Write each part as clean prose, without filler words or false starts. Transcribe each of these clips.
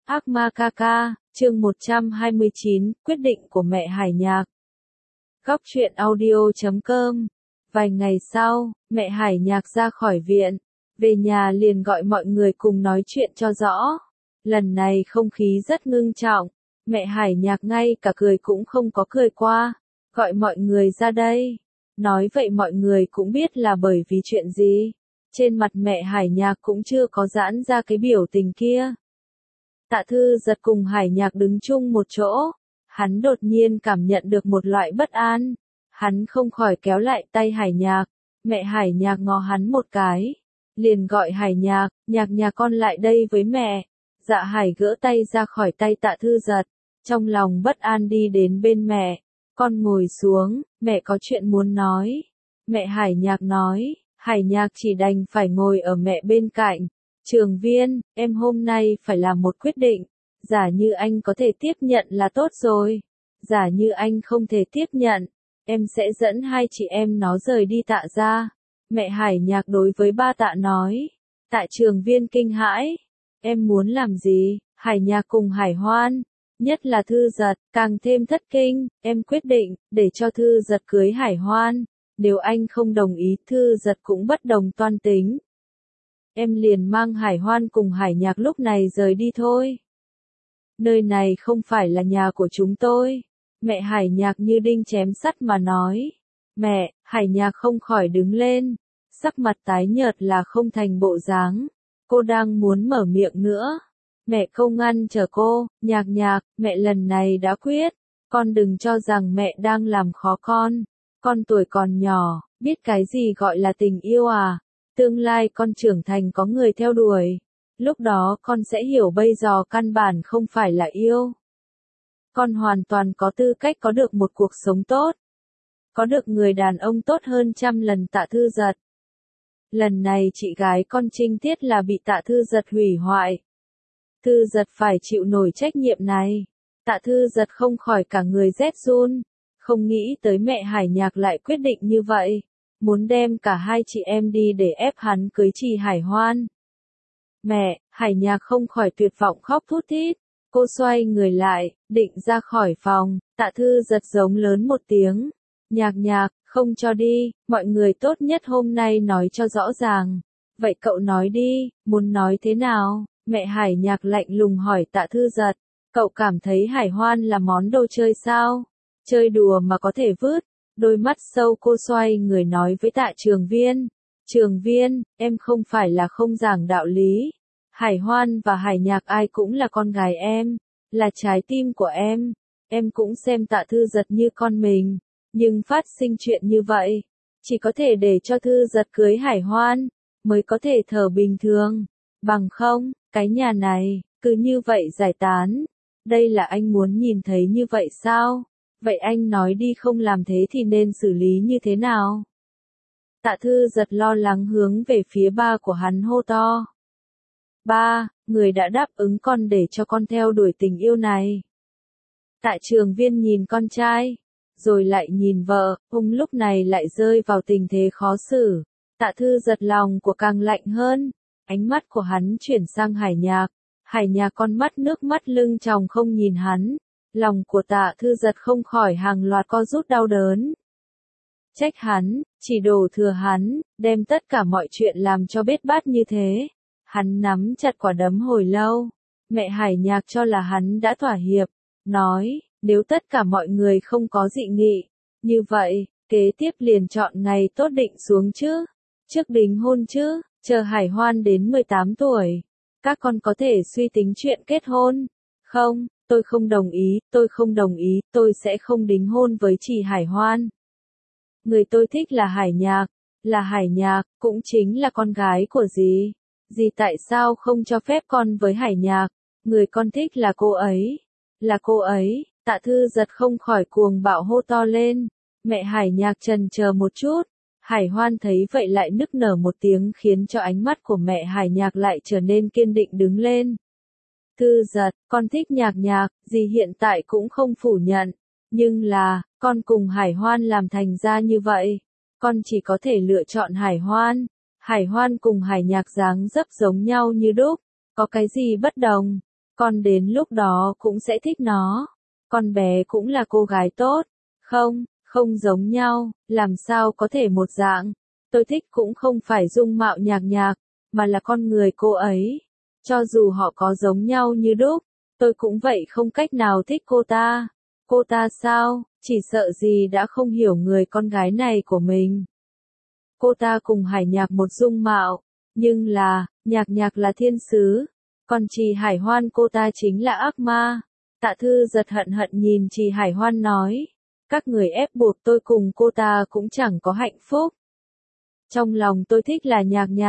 Ác ma ca ca, chương 129, quyết định của mẹ Hải Nhạc. Góc truyện audio.com. Vài ngày sau, mẹ Hải Nhạc ra khỏi viện, về nhà liền gọi mọi người cùng nói chuyện cho rõ. Lần này không khí rất ngưng trọng, mẹ Hải Nhạc ngay cả cười cũng không có cười qua, gọi mọi người ra đây. Nói vậy mọi người cũng biết là bởi vì chuyện gì. Trên mặt mẹ Hải Nhạc cũng chưa có giãn ra cái biểu tình kia. Tạ Thư Giật cùng Hải Nhạc đứng chung một chỗ, hắn đột nhiên cảm nhận được một loại bất an, hắn không khỏi kéo lại tay Hải Nhạc, mẹ Hải Nhạc ngó hắn một cái, liền gọi Hải Nhạc, Nhạc nhà con lại đây với mẹ. Dạ Hải gỡ tay ra khỏi tay Tạ Thư Giật, trong lòng bất an đi đến bên mẹ, con ngồi xuống, mẹ có chuyện muốn nói. Mẹ Hải Nhạc nói, Hải Nhạc chỉ đành phải ngồi ở mẹ bên cạnh. Trường Viên, em hôm nay phải làm một quyết định, giả như anh có thể tiếp nhận là tốt rồi, giả như anh không thể tiếp nhận, em sẽ dẫn hai chị em nó rời đi Tạ gia. Mẹ Hải Nhạc đối với ba Tạ nói. Tạ Trường Viên kinh hãi, em muốn làm gì? Hải Nhạc cùng Hải Hoan, nhất là Thư Giật, càng thêm thất kinh, em quyết định, để cho Thư Giật cưới Hải Hoan, nếu anh không đồng ý Thư Giật cũng bất đồng toan tính. Em liền mang Hải Hoan cùng Hải Nhạc lúc này rời đi thôi. Nơi này không phải là nhà của chúng tôi. Mẹ Hải Nhạc như đinh chém sắt mà nói. Mẹ, Hải Nhạc không khỏi đứng lên. Sắc mặt tái nhợt là không thành bộ dáng. Cô đang muốn mở miệng nữa. Mẹ không ngăn chờ cô, Nhạc Nhạc, mẹ lần này đã quyết. Con đừng cho rằng mẹ đang làm khó con. Con tuổi còn nhỏ, biết cái gì gọi là tình yêu à? Tương lai con trưởng thành có người theo đuổi. Lúc đó con sẽ hiểu bây giờ căn bản không phải là yêu. Con hoàn toàn có tư cách có được một cuộc sống tốt. Có được người đàn ông tốt hơn trăm lần Tạ Thư Giật. Lần này chị gái con trinh tiết là bị Tạ Thư Giật hủy hoại. Thư Giật phải chịu nổi trách nhiệm này. Tạ Thư Giật không khỏi cả người rét run. Không nghĩ tới mẹ Hải Nhạc lại quyết định như vậy. Muốn đem cả hai chị em đi để ép hắn cưới chị Hải Hoan. Mẹ, Hải Nhạc không khỏi tuyệt vọng khóc thút thít. Cô xoay người lại, định ra khỏi phòng, Tạ Thư Giật giống lớn một tiếng. Nhạc Nhạc, không cho đi, mọi người tốt nhất hôm nay nói cho rõ ràng. Vậy cậu nói đi, muốn nói thế nào? Mẹ Hải Nhạc lạnh lùng hỏi Tạ Thư Giật. Cậu cảm thấy Hải Hoan là món đồ chơi sao? Chơi đùa mà có thể vứt. Đôi mắt sâu cô xoay người nói với Tạ Trường Viên. Trường Viên, em không phải là không giảng đạo lý. Hải Hoan và Hải Nhạc ai cũng là con gái em, là trái tim của em. Em cũng xem Tạ Thư Giật như con mình. Nhưng phát sinh chuyện như vậy, chỉ có thể để cho Thư Giật cưới Hải Hoan, mới có thể thở bình thường. Bằng không, cái nhà này, cứ như vậy giải tán. Đây là anh muốn nhìn thấy như vậy sao? Vậy anh nói đi, không làm thế thì nên xử lý như thế nào? Tạ Thư Giật lo lắng hướng về phía ba của hắn hô to. Ba, người đã đáp ứng con để cho con theo đuổi tình yêu này. Tạ Trường Viên nhìn con trai, rồi lại nhìn vợ, ông lúc này lại rơi vào tình thế khó xử. Tạ Thư Giật lòng của càng lạnh hơn, ánh mắt của hắn chuyển sang Hải Nhạc. Hải Nhạc con mắt nước mắt lưng tròng không nhìn hắn. Lòng của Tạ Thư Giật không khỏi hàng loạt co rút đau đớn. Trách hắn, chỉ đổ thừa hắn, đem tất cả mọi chuyện làm cho bết bát như thế. Hắn nắm chặt quả đấm hồi lâu. Mẹ Hải Nhạc cho là hắn đã thỏa hiệp, nói, nếu tất cả mọi người không có dị nghị, như vậy, kế tiếp liền chọn ngày tốt định xuống chứ. Trước đính hôn chứ, chờ Hải Hoan đến 18 tuổi. Các con có thể suy tính chuyện kết hôn. Không, tôi không đồng ý, tôi không đồng ý, tôi sẽ không đính hôn với chị Hải Hoan. Người tôi thích là Hải Nhạc, cũng chính là con gái của dì. Dì tại sao không cho phép con với Hải Nhạc? Người con thích là cô ấy, Tạ Thư Giật không khỏi cuồng bạo hô to lên. Mẹ Hải Nhạc chần chờ một chút, Hải Hoan thấy vậy lại nức nở một tiếng khiến cho ánh mắt của mẹ Hải Nhạc lại trở nên kiên định đứng lên. Thư Giật, con thích Nhạc Nhạc, dì hiện tại cũng không phủ nhận, nhưng là, con cùng Hải Hoan làm thành ra như vậy, con chỉ có thể lựa chọn Hải Hoan. Hải Hoan cùng Hải Nhạc dáng dấp giống nhau như đúc, có cái gì bất đồng? con đến lúc đó cũng sẽ thích nó. Con bé cũng là cô gái tốt. Không, không giống nhau, làm sao có thể một dạng. Tôi thích cũng không phải dung mạo Nhạc Nhạc, mà là con người cô ấy. Cho dù họ có giống nhau như đúc, tôi cũng vậy không cách nào thích cô ta. Cô ta sao, chỉ sợ gì đã không hiểu người con gái này của mình. Cô ta cùng Hải Nhạc một dung mạo, nhưng là, Nhạc Nhạc là thiên sứ, còn Trì Hải Hoan cô ta chính là ác ma. Tạ Thư giật hận hận nhìn Trì Hải Hoan nói, các người ép buộc tôi cùng cô ta cũng chẳng có hạnh phúc. Trong lòng tôi thích là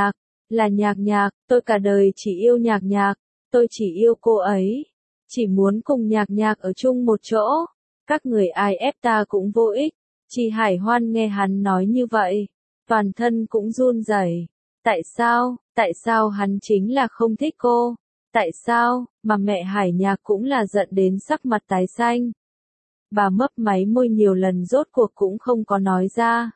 Nhạc Nhạc, tôi cả đời chỉ yêu Nhạc Nhạc, tôi chỉ yêu cô ấy, chỉ muốn cùng Nhạc Nhạc ở chung một chỗ, các người ai ép ta cũng vô ích. Trì Hải Hoan nghe hắn nói như vậy, toàn thân cũng run rẩy. Tại sao hắn chính là không thích cô? Tại sao, mà mẹ Hải Nhạc cũng là giận đến sắc mặt tái xanh. Bà mấp máy môi nhiều lần rốt cuộc cũng không có nói ra.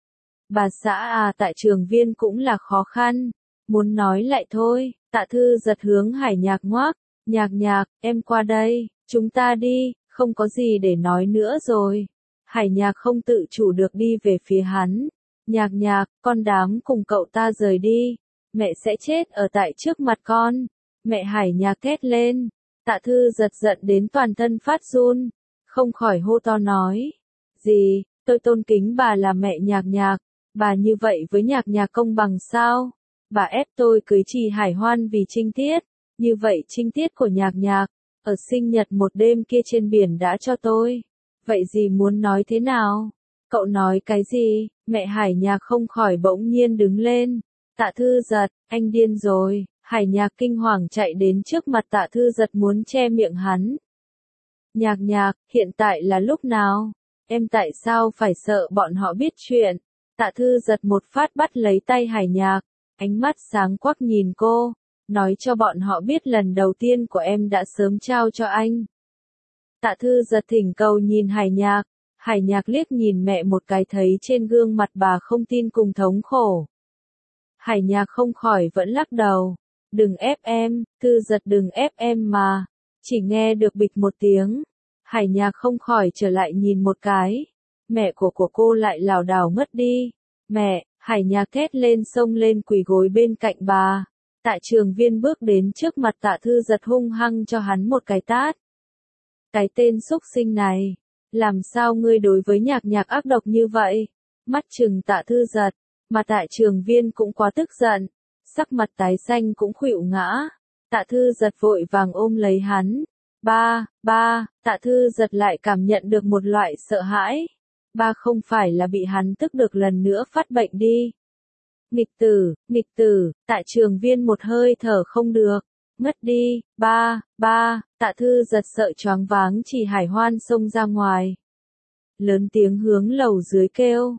Bà xã à, tại Trường Viên cũng là khó khăn, muốn nói lại thôi. Tạ Thư giật hướng Hải Nhạc ngoác, Nhạc Nhạc, em qua đây, chúng ta đi, không có gì để nói nữa rồi. Hải Nhạc không tự chủ được đi về phía hắn. Nhạc Nhạc, con dám cùng cậu ta rời đi, mẹ sẽ chết ở tại trước mặt con. Mẹ Hải Nhạc thét lên. Tạ Thư giật giận đến toàn thân phát run, không khỏi hô to nói, gì, tôi tôn kính bà là mẹ Nhạc Nhạc, bà như vậy với Nhạc Nhạc công bằng sao? Bà ép tôi cưới Trì Hải Hoan vì trinh tiết, như vậy trinh tiết của Nhạc Nhạc, ở sinh nhật một đêm kia trên biển đã cho tôi. Vậy gì muốn nói thế nào? Cậu nói cái gì? Mẹ Hải Nhạc không khỏi bỗng nhiên đứng lên. Tạ Thư giật, anh điên rồi. Hải Nhạc kinh hoàng chạy đến trước mặt Tạ Thư giật muốn che miệng hắn. Nhạc Nhạc, hiện tại là lúc nào? Em tại sao phải sợ bọn họ biết chuyện? Tạ Thư giật một phát bắt lấy tay Hải Nhạc, ánh mắt sáng quắc nhìn cô, nói cho bọn họ biết lần đầu tiên của em đã sớm trao cho anh. Tạ Thư giật thỉnh cầu nhìn Hải Nhạc liếc nhìn mẹ một cái thấy trên gương mặt bà không tin cùng thống khổ. Hải Nhạc không khỏi vẫn lắc đầu, đừng ép em, Thư giật đừng ép em mà, chỉ nghe được bịch một tiếng. Hải Nhạc không khỏi trở lại nhìn một cái, mẹ của cô lại lảo đảo ngất đi. Mẹ, Hải Nhạc thét lên xông lên quỳ gối bên cạnh bà. Tạ Trường Viên bước đến trước mặt Tạ Thư giật hung hăng cho hắn một cái tát. Cái tên xúc sinh này, làm sao ngươi đối với Nhạc Nhạc ác độc như vậy? Mắt trừng Tạ Thư giật, mà Tạ Trường Viên cũng quá tức giận, sắc mặt tái xanh cũng khuỵu ngã. Tạ Thư giật vội vàng ôm lấy hắn. Ba, Tạ Thư giật lại cảm nhận được một loại sợ hãi. Ba không phải là bị hắn tức được lần nữa phát bệnh đi. Nghịch tử, Tạ Trường Viên một hơi thở không được, ngất đi. Ba, Tạ Thư giật sợ choáng váng Trì Hải Hoan xông ra ngoài. Lớn tiếng hướng lầu dưới kêu,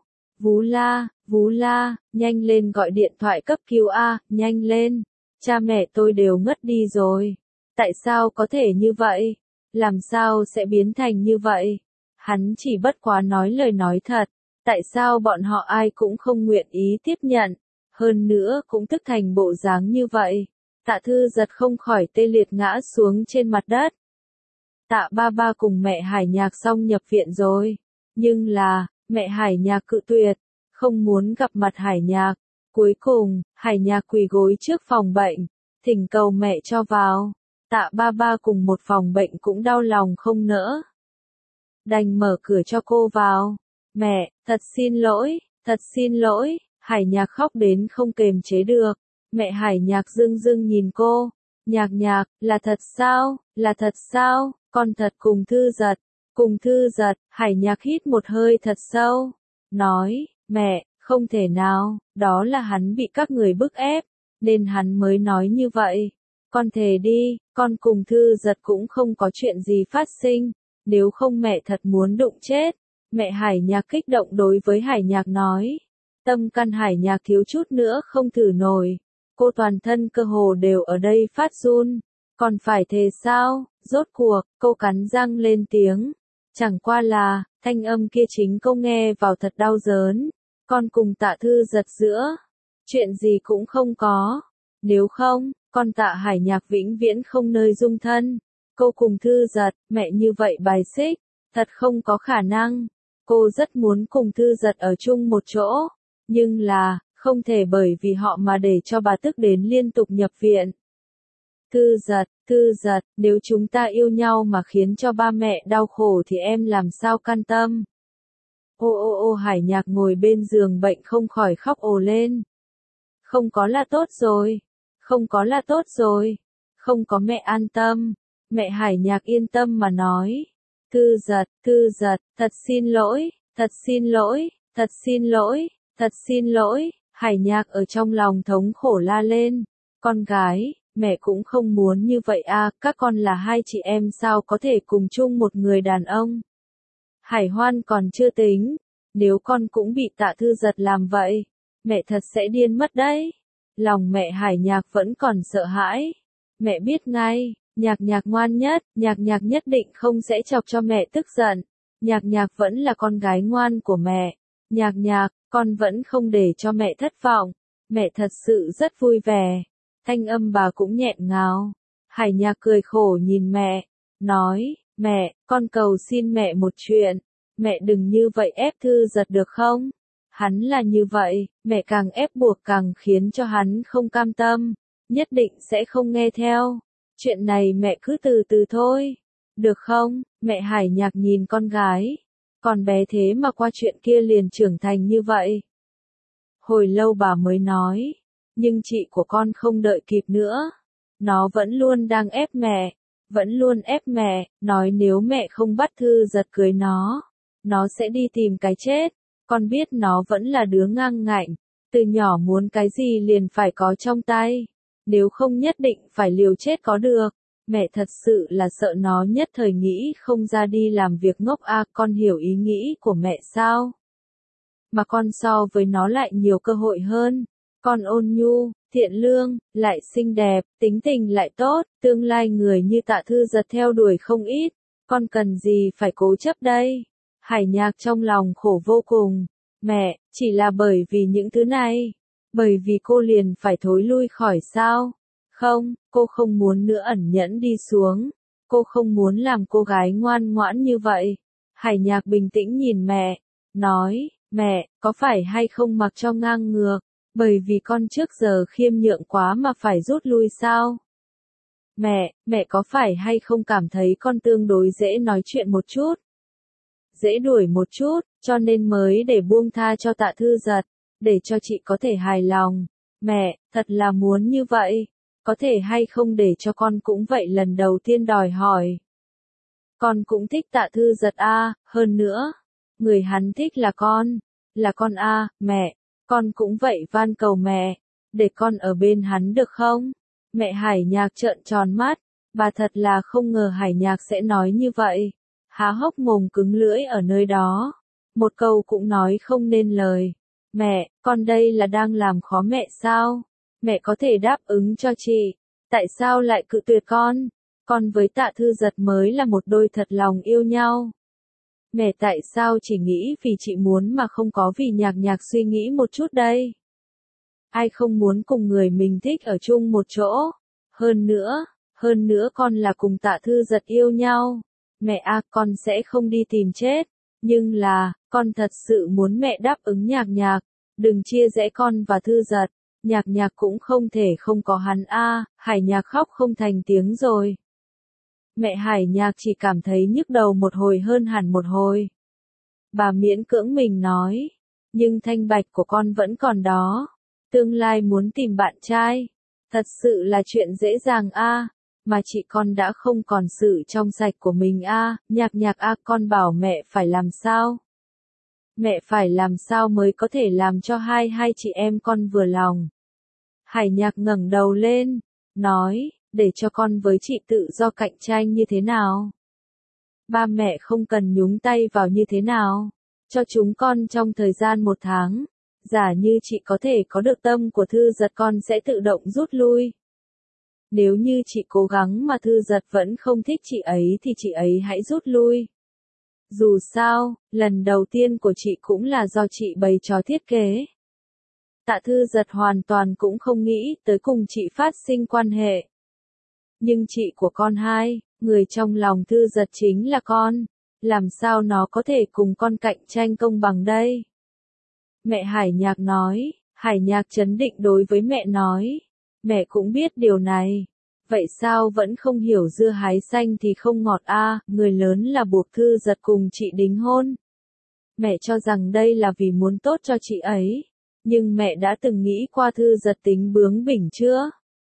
Vú La, nhanh lên gọi điện thoại cấp cứu a, nhanh lên, cha mẹ tôi đều ngất đi rồi. Tại sao có thể như vậy? Làm sao sẽ biến thành như vậy? Hắn chỉ bất quá nói lời nói thật, tại sao bọn họ ai cũng không nguyện ý tiếp nhận, hơn nữa cũng tức thành bộ dáng như vậy. Tạ Thư giật không khỏi tê liệt ngã xuống trên mặt đất. Tạ ba cùng mẹ Hải Nhạc xong nhập viện rồi, nhưng là, mẹ Hải Nhạc cự tuyệt, không muốn gặp mặt Hải Nhạc. Cuối cùng, Hải Nhạc quỳ gối trước phòng bệnh, thỉnh cầu mẹ cho vào. Tạ ba cùng một phòng bệnh cũng đau lòng không nỡ, đành mở cửa cho cô vào. Mẹ, thật xin lỗi, Hải Nhạc khóc đến không kềm chế được. Mẹ Hải Nhạc dưng nhìn cô. Nhạc, là thật sao, con thật cùng Thư giật, Hải Nhạc hít một hơi thật sâu, nói, mẹ, không thể nào, đó là hắn bị các người bức ép, nên hắn mới nói như vậy. Con thề đi, con cùng Thư giật cũng không có chuyện gì phát sinh, nếu không mẹ thật muốn đụng chết. Mẹ Hải Nhạc kích động đối với Hải Nhạc nói. Tâm can Hải Nhạc thiếu chút nữa không thử nổi. Cô toàn thân cơ hồ đều ở đây phát run. Còn phải thề sao? Rốt cuộc, cô cắn răng lên tiếng. Chẳng qua là, thanh âm kia chính cô nghe vào thật đau đớn. Con cùng Tạ Thư giật giữa. Chuyện gì cũng không có. Nếu không, Con Tạ Hải Nhạc vĩnh viễn không nơi dung thân. Cô cùng Thư Giật, mẹ như vậy bài xích, thật không có khả năng. Cô rất muốn cùng Thư Giật ở chung một chỗ, nhưng là, không thể bởi vì họ mà để cho bà tức đến liên tục nhập viện. Thư Giật, nếu chúng ta yêu nhau mà khiến cho ba mẹ đau khổ thì em làm sao can tâm. Ô Hải Nhạc ngồi bên giường bệnh không khỏi khóc ồ lên. Không có là tốt rồi, không có là tốt rồi, không có mẹ an tâm. Mẹ Hải Nhạc yên tâm mà nói. Thư Giật, thật xin lỗi, thật xin lỗi, thật xin lỗi, thật xin lỗi. Hải Nhạc ở trong lòng thống khổ la lên. Con gái, mẹ cũng không muốn như vậy à, các con là hai chị em sao có thể cùng chung một người đàn ông. Hải Hoan còn chưa tính, nếu con cũng bị Tạ Thư Giật làm vậy, mẹ thật sẽ điên mất đấy. Lòng mẹ Hải Nhạc vẫn còn sợ hãi. Mẹ biết ngay, Nhạc Nhạc ngoan nhất, Nhạc Nhạc nhất định không sẽ chọc cho mẹ tức giận. Nhạc Nhạc vẫn là con gái ngoan của mẹ. Nhạc Nhạc, con vẫn không để cho mẹ thất vọng. Mẹ thật sự rất vui vẻ. Thanh âm bà cũng nghẹn ngào. Hải Nhạc cười khổ nhìn mẹ, nói, mẹ, con cầu xin mẹ một chuyện. Mẹ đừng như vậy ép Thư Giật được không? Hắn là như vậy, mẹ càng ép buộc càng khiến cho hắn không cam tâm, nhất định sẽ không nghe theo. Chuyện này mẹ cứ từ từ thôi, được không? Mẹ Hải Nhạc nhìn con gái, còn bé thế mà qua chuyện kia liền trưởng thành như vậy. Hồi lâu bà mới nói, nhưng chị của con không đợi kịp nữa. Nó vẫn luôn đang ép mẹ, vẫn luôn ép mẹ, nói nếu mẹ không bắt Thư Giật cưới nó sẽ đi tìm cái chết. Con biết nó vẫn là đứa ngang ngạnh, từ nhỏ muốn cái gì liền phải có trong tay, nếu không nhất định phải liều chết có được. Mẹ thật sự là sợ nó nhất thời nghĩ không ra đi làm việc ngốc à, con hiểu ý nghĩ của mẹ sao? Mà con so với nó lại nhiều cơ hội hơn. Con ôn nhu, thiện lương, lại xinh đẹp, tính tình lại tốt, tương lai người như Tạ Thư Giật theo đuổi không ít. Con cần gì phải cố chấp đây? Hải Nhạc trong lòng khổ vô cùng. Mẹ, chỉ là bởi vì những thứ này. Bởi vì cô liền phải thối lui khỏi sao? Không, cô không muốn nữa ẩn nhẫn đi xuống. Cô không muốn làm cô gái ngoan ngoãn như vậy. Hải Nhạc bình tĩnh nhìn mẹ, nói, mẹ, có phải hay không mặc cho ngang ngược? Bởi vì con trước giờ khiêm nhượng quá mà phải rút lui sao? Mẹ có phải hay không cảm thấy con tương đối dễ nói chuyện một chút? Dễ đuổi một chút, cho nên mới để buông tha cho Tạ Thư Giật, để cho chị có thể hài lòng. Mẹ, thật là muốn như vậy, có thể hay không để cho con cũng vậy lần đầu tiên đòi hỏi. Con cũng thích Tạ Thư Giật à, hơn nữa, người hắn thích là con à, mẹ, con cũng vậy van cầu mẹ, để con ở bên hắn được không? Mẹ Hải Nhạc trợn tròn mắt, bà thật là không ngờ Hải Nhạc sẽ nói như vậy. Há hốc mồm cứng lưỡi ở nơi đó. Một câu cũng nói không nên lời. Mẹ, con đây là đang làm khó mẹ sao? Mẹ có thể đáp ứng cho chị. Tại sao lại cự tuyệt con? Con với Tạ Thư Giật mới là một đôi thật lòng yêu nhau. Mẹ tại sao chỉ nghĩ vì chị muốn mà không có vì Nhạc Nhạc suy nghĩ một chút đây? Ai không muốn cùng người mình thích ở chung một chỗ? Hơn nữa con là cùng Tạ Thư Giật yêu nhau. Mẹ à, con sẽ không đi tìm chết. Nhưng là, con thật sự muốn mẹ đáp ứng Nhạc Nhạc. Đừng chia rẽ con và Thư Giật. Nhạc Nhạc cũng không thể không có hắn a. Hải Nhạc khóc không thành tiếng rồi. Mẹ Hải Nhạc chỉ cảm thấy nhức đầu một hồi hơn hẳn một hồi. Bà miễn cưỡng mình nói. Nhưng thanh bạch của con vẫn còn đó. Tương lai muốn tìm bạn trai. Thật sự là chuyện dễ dàng a. Mà chị con đã không còn sự trong sạch của mình a. Nhạc Nhạc a, con bảo mẹ phải làm sao? Mẹ phải làm sao mới có thể làm cho hai chị em con vừa lòng? Hải Nhạc ngẩng đầu lên, nói, để cho con với chị tự do cạnh tranh như thế nào? Ba mẹ không cần nhúng tay vào như thế nào? Cho chúng con trong thời gian 1 tháng. Giả như chị có thể có được tâm của Thư Giật con sẽ tự động rút lui. Nếu như chị cố gắng mà Thư Giật vẫn không thích chị ấy thì chị ấy hãy rút lui. Dù sao, lần đầu tiên của chị cũng là do chị bày trò thiết kế. Tạ Thư Giật hoàn toàn cũng không nghĩ tới cùng chị phát sinh quan hệ. Nhưng chị của con hai, người trong lòng Thư Giật chính là con, làm sao nó có thể cùng con cạnh tranh công bằng đây? Mẹ Hải Nhạc nói, Hải Nhạc trấn định đối với mẹ nói, mẹ cũng biết điều này. Vậy sao vẫn không hiểu dưa hái xanh thì không ngọt a, người lớn là buộc Thư Giật cùng chị đính hôn. Mẹ cho rằng đây là vì muốn tốt cho chị ấy, nhưng mẹ đã từng nghĩ qua Thư Giật tính bướng bỉnh chưa?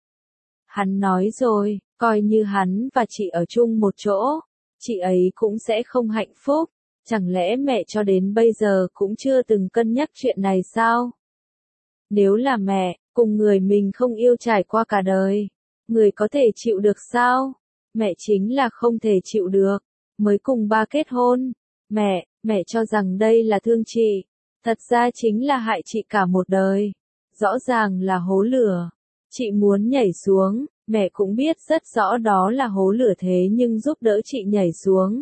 Hắn nói rồi, coi như hắn và chị ở chung một chỗ, chị ấy cũng sẽ không hạnh phúc, chẳng lẽ mẹ cho đến bây giờ cũng chưa từng cân nhắc chuyện này sao? Nếu là mẹ, cùng người mình không yêu trải qua cả đời, người có thể chịu được sao? Mẹ chính là không thể chịu được, mới cùng ba kết hôn. Mẹ cho rằng đây là thương chị, thật ra chính là hại chị cả một đời. Rõ ràng là hố lửa. Chị muốn nhảy xuống, mẹ cũng biết rất rõ đó là hố lửa thế nhưng giúp đỡ chị nhảy xuống.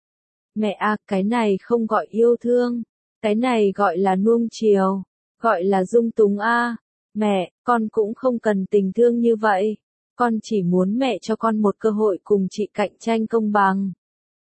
Mẹ à, cái này không gọi yêu thương, cái này gọi là nuông chiều, gọi là dung túng a. Mẹ, con cũng không cần tình thương như vậy, con chỉ muốn mẹ cho con một cơ hội cùng chị cạnh tranh công bằng.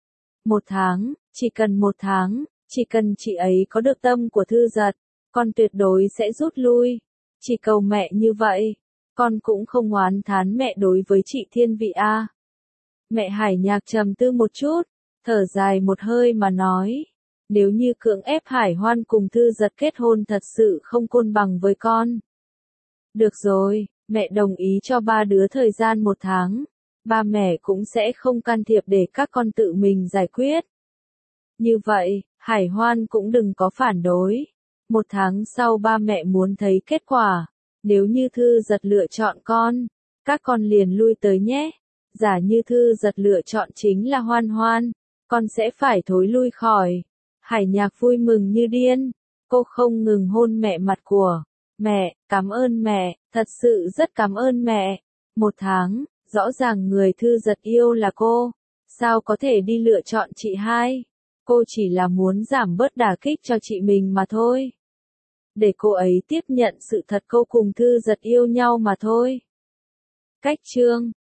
1 tháng, chỉ cần 1 tháng, chỉ cần chị ấy có được tâm của Thư Giật, con tuyệt đối sẽ rút lui. Chỉ cầu mẹ như vậy, con cũng không oán thán mẹ đối với chị thiên vị a. Mẹ Hải Nhạc trầm tư một chút, thở dài một hơi mà nói, nếu như cưỡng ép Hải Hoan cùng Thư Giật kết hôn thật sự không cân bằng với con. Được rồi, mẹ đồng ý cho ba đứa thời gian 1 tháng, ba mẹ cũng sẽ không can thiệp để các con tự mình giải quyết. Như vậy, Hải Hoan cũng đừng có phản đối. 1 tháng sau ba mẹ muốn thấy kết quả, nếu như Thư Giật lựa chọn con, các con liền lui tới nhé. Giả như Thư Giật lựa chọn chính là Hoan Hoan, con sẽ phải thối lui khỏi. Hải Nhạc vui mừng như điên, cô không ngừng hôn mẹ mặt của. Mẹ, cảm ơn mẹ, thật sự rất cảm ơn mẹ. 1 tháng, rõ ràng người Thư Giật yêu là cô, sao có thể đi lựa chọn chị hai? Cô chỉ là muốn giảm bớt đả kích cho chị mình mà thôi. Để cô ấy tiếp nhận sự thật cô cùng Thư Giật yêu nhau mà thôi. Cách chương